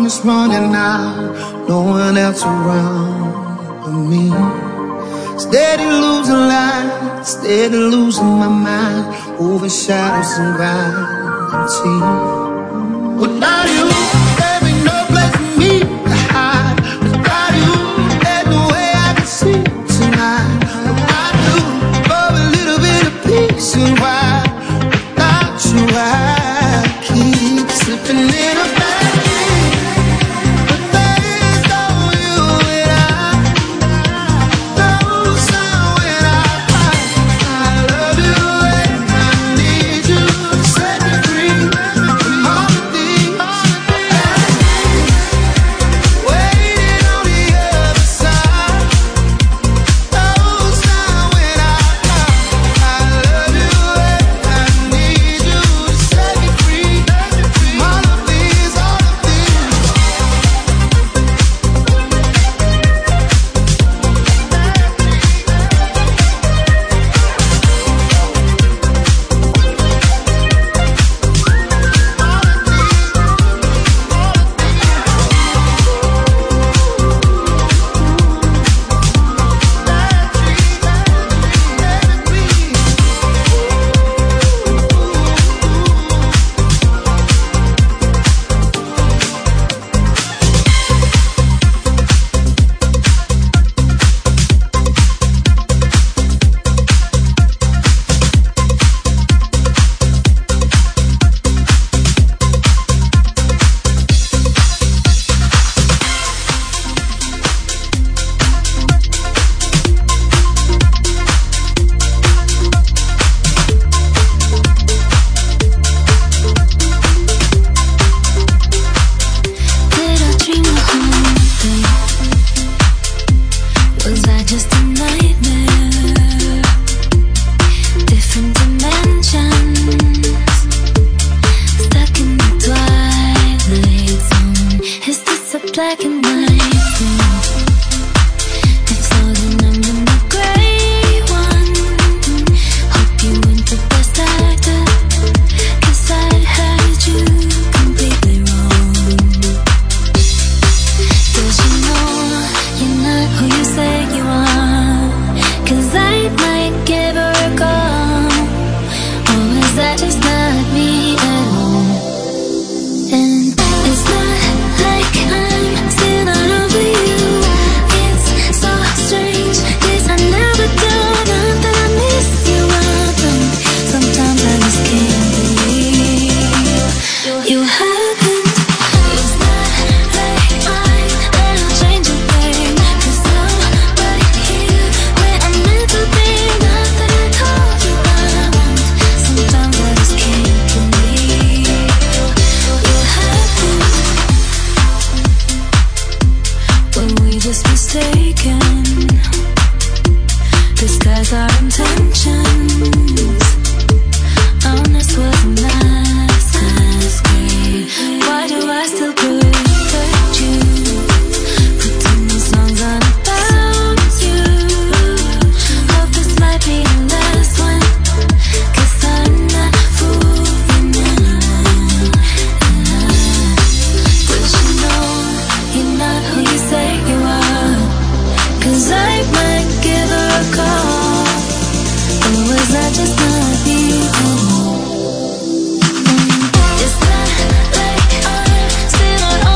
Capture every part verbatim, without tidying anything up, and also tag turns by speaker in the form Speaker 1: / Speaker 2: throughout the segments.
Speaker 1: is running out, no one else around but me. Steady losing light, steady losing my mind, over shadows and gravity. Without you, there ain't no place for me to hide. Without you, there's no way I can see tonight. Without you, for a little bit of peace and why. Without you, I keep slipping in a bad dream. But there's no you and I. Those are when I cry. I love you and I need you to set me free from all of these waiting on the other side. Those are when I cry. I love you and I need you to set me free from all of these, all of these. Did I dream the whole thing? Was I just a nightmare? Different dimensions, stuck in the twilight zone. Is this a black and white thing? It's all the number in the gray one. Hope you weren't the best actor, 'cause I had you completely wrong. Does you know you're not who you say you are? 'Cause I might give her a call. Or is that just not me at all? And it's not like I'm still not over you. It's so strange, 'cause I never do. Not that I miss you, I don't. Sometimes I just can't believe you happened. It's not like I'm gonna change a thing, 'cause I'm right here where I'm meant to be. Not that I told you I won't. Sometimes I just can't believe you happened. When we just mistaken, disguise our intentions. Honest was a nice, nice grade. Why do I still protect you? Putting these songs on about you. Hope this might be the last one, 'cause I'm not fooling anyone. Does you know you're not who you say you are? 'Cause I might give her a call. Or was I just not you? It's not like I'm still not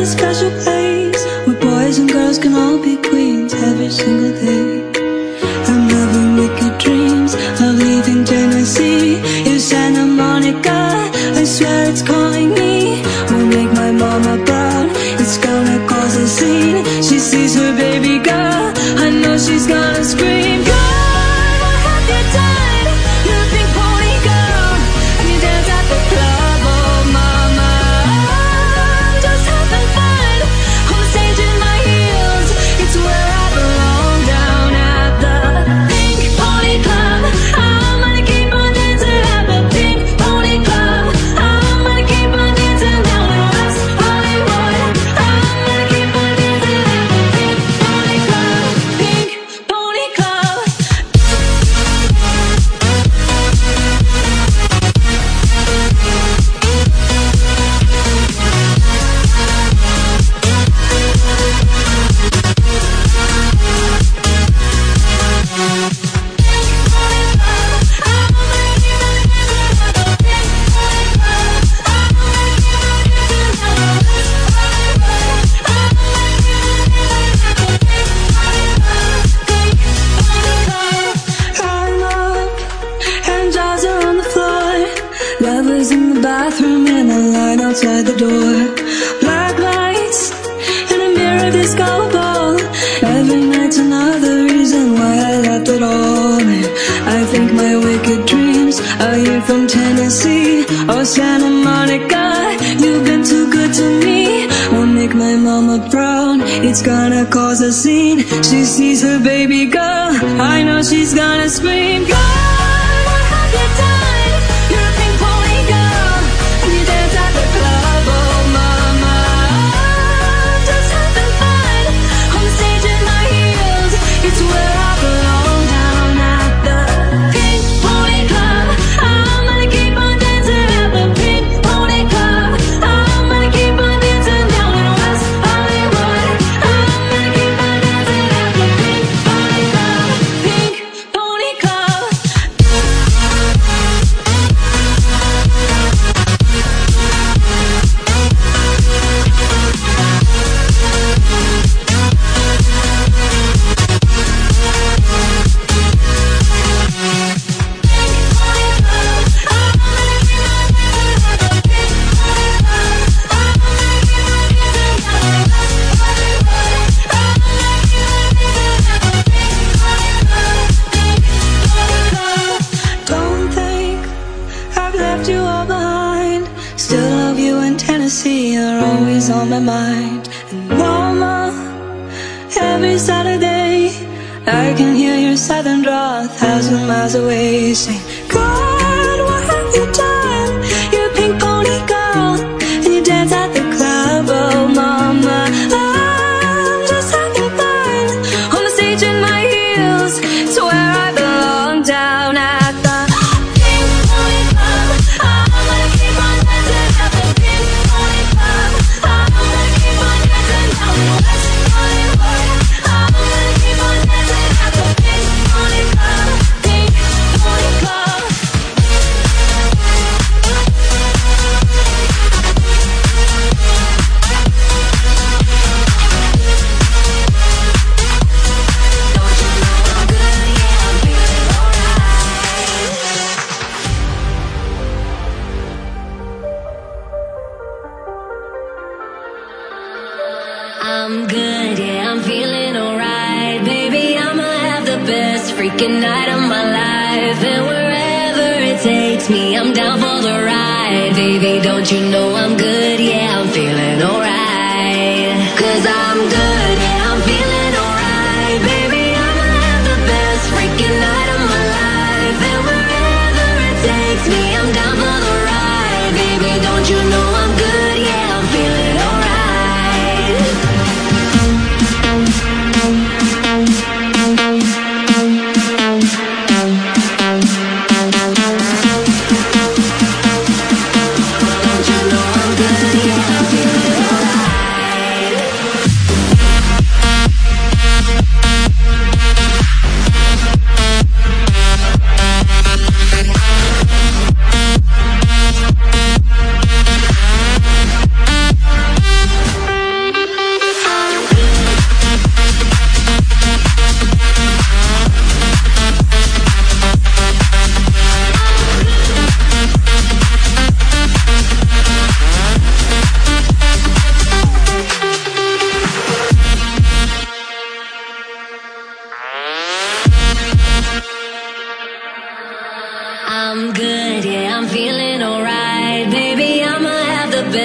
Speaker 2: special place where boys and girls can all be queens every single day. I'm having wicked dreams of leaving Tennessee. In Santa Monica, I swear it's calling me. Won't make my mama proud, it's gonna cause a scene. She sees her baby girl, I know she's gonna scream. God, what have you done? You're a pink pony girl, and you dance at the club. Oh mama, I'm just having fun on the stage in my heels. It's where I belong, down at the Pink Pony Club. I'm gonna keep on dancing at the Pink Pony Club. I'm gonna keep on dancing down in West Hollywood. I'm gonna keep on dancing at the Pink Pony Club. Pink Pony Club. I'm up and jaws are on the floor. Lovers in the bathroom and a line outside the door. Black lights in a mirror disco ball. Every night's another reason why I left it all. And I think my wicked dreams are here from Tennessee or Santa Monica. You've been too good to me. Won't make my mama proud, it's gonna cause a scene. She sees her baby girl, I know she's gonna scream. God, what have you done? You're a pink pony girl, and you dance at the club. Oh mama, I'm just having fun on the stage in my heels. It's where I belong, down at the Pink Pony Club. I'm gonna keep on dancing at the Pink Pony Club. I'm gonna keep on dancing down in West Hollywood. I'm gonna keep on dancing at the Pink Pony Club. Pink Pony Club. Don't think I've left you all behind. Still love you in Tennessee, you're always on my mind. And mama, every Saturday I can hear your southern drawl a thousand miles away, saying, God, what have you done? You're a pink pony girl, and you dance at the club. Oh mama, I'm just having fun on the stage in my heels. It's where I belong, down at the Pink Pony Club. I'm gonna keep on dancing at the Pink Pony Club. I'm gonna keep on dancing down in West Hollywood. I'm gonna keep on dancing at the Pink Pony Club. Pink Pony Club. I'm good, yeah, I'm feeling alright. Baby, I'ma have the best freaking night of my life. And wherever it takes me, I'm down for the ride. Baby, don't you know I'm good, yeah, I'm feeling alright. Cause I'm good, yeah, I'm feeling alright. Baby, I'ma have the best freaking night of my life. And wherever it takes me, I'm down for the ride. Baby, don't you know I'm good, yeah, I'm feeling alright. Don't you know I'm good, yeah.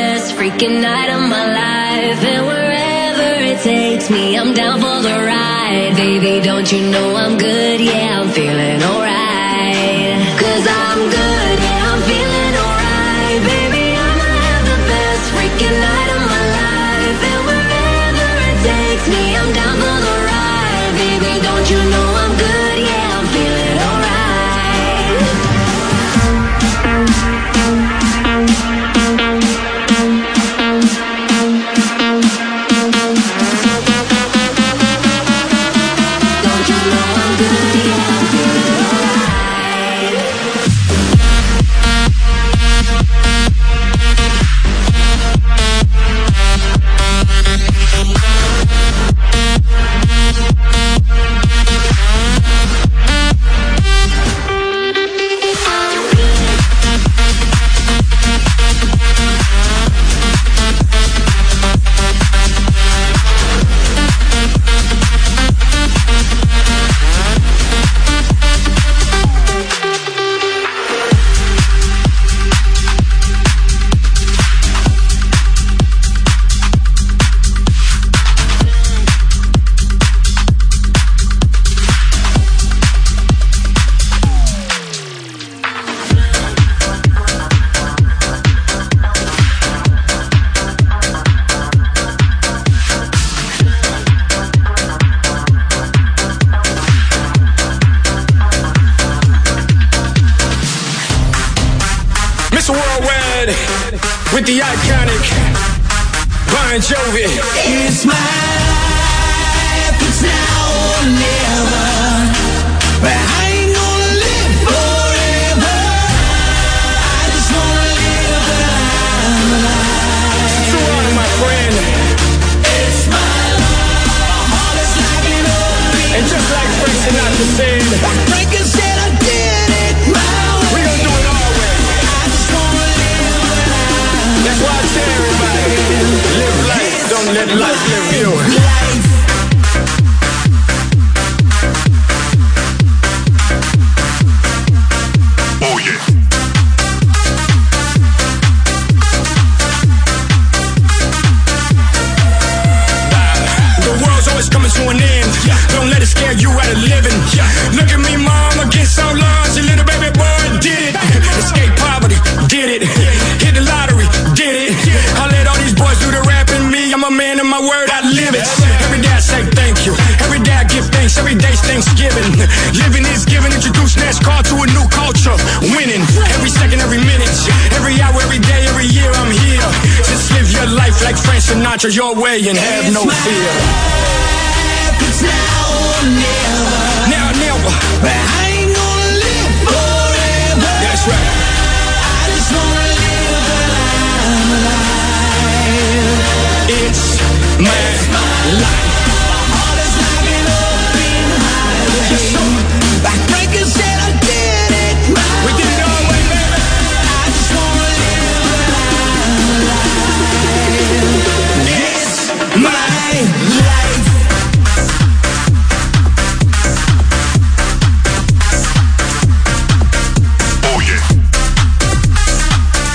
Speaker 1: best freaking night of my life. And wherever it takes me, I'm down for the ride. Baby, don't you know I'm good? Yeah, I'm feeling alright. Cause I'm good, yeah, I'm feeling alright. Baby, I'ma have the best freaking night of my life. And wherever it takes me, I'm down for the ride. Baby, don't you know I'm good? Yeah, I'm feeling alright.
Speaker 3: With the iconic Bon Jovi.
Speaker 2: It's my life, it's now or never. But I ain't gonna live forever. I just wanna live when I'm alive.
Speaker 3: Too hard, my friend.
Speaker 2: It's my life, my heart is like an open.
Speaker 3: And just like Frank Sinatra said,
Speaker 2: Frankie said I did it my way.
Speaker 3: we gon' do it our way.
Speaker 2: I just wanna live when I'm.
Speaker 3: That's why I tell everybody, live life, don't let life live you.
Speaker 2: Life.
Speaker 4: Oh yeah.
Speaker 3: The world's always coming to an end. Don't let it scare you out of living. Look at me, mom, against all odds. A little baby boy did it. Escape poverty, did it. Hit the lottery, did it. I let all these boys do the rapping. Me, I'm a man of my word, I live it. Every day I say thank you. Every day I give thanks. Every day's Thanksgiving. Living is giving. Introduce NASCAR to a new culture. Winning every second, every minute, every hour, every day, every year. I'm here. Just live your life like Frank Sinatra, your way, and have no fear.
Speaker 2: It's now or never.
Speaker 3: Now, never.
Speaker 2: But I ain't gonna live forever.
Speaker 3: That's right.
Speaker 2: I just wanna live when I'm alive.
Speaker 3: It's my life.
Speaker 2: My heart is like an open highway.
Speaker 3: Yes, sir.
Speaker 2: Like Frankie said I did it my
Speaker 3: We did it our way, baby.
Speaker 2: I just wanna live when I'm alive.
Speaker 3: It's my
Speaker 2: Life.
Speaker 4: Oh yeah.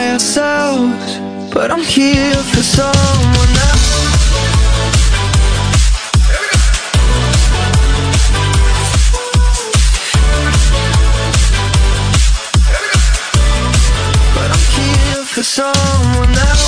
Speaker 2: by ourselves, but I'm here for someone else. But I'm here for someone else.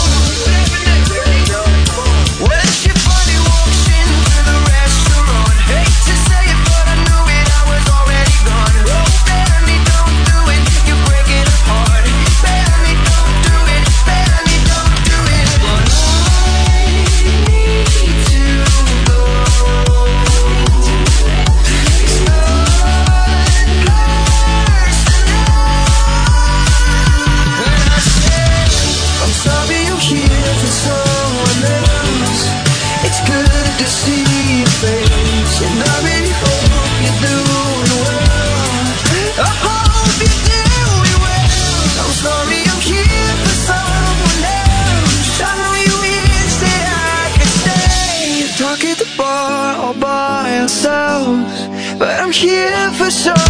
Speaker 2: When she finally walks into the restaurant, hate to say it, but I knew it, I was already gone. Oh, Bethany, don't do it, you're breaking apart. Bethany, don't do it, Bethany, don't do it. But I need to go. It's not personal. And I said, I'm sorry I'm here for someone else. It's good to see your face, and I really hope you're doing well. I hope you're doing well. I'm sorry I'm here for someone else. I know you wish that I could stay and talk at the bar all by ourselves, but I'm here for someone